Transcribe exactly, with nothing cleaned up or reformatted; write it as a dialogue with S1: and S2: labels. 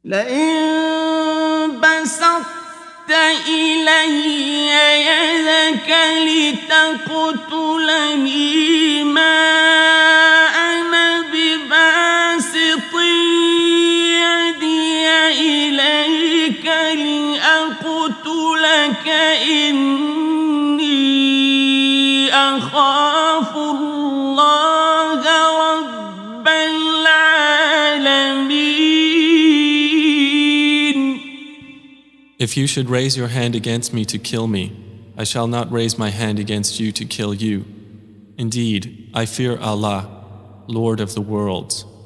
S1: لئن بسطت إلي يدك لتقتلني ما أنا بباسط يدي إليك لأقتلك إني أخاف الله رب العالمين.
S2: If you should raise your hand against me to kill me, I shall not raise my hand against you to kill you. Indeed, I fear Allah, Lord of the worlds.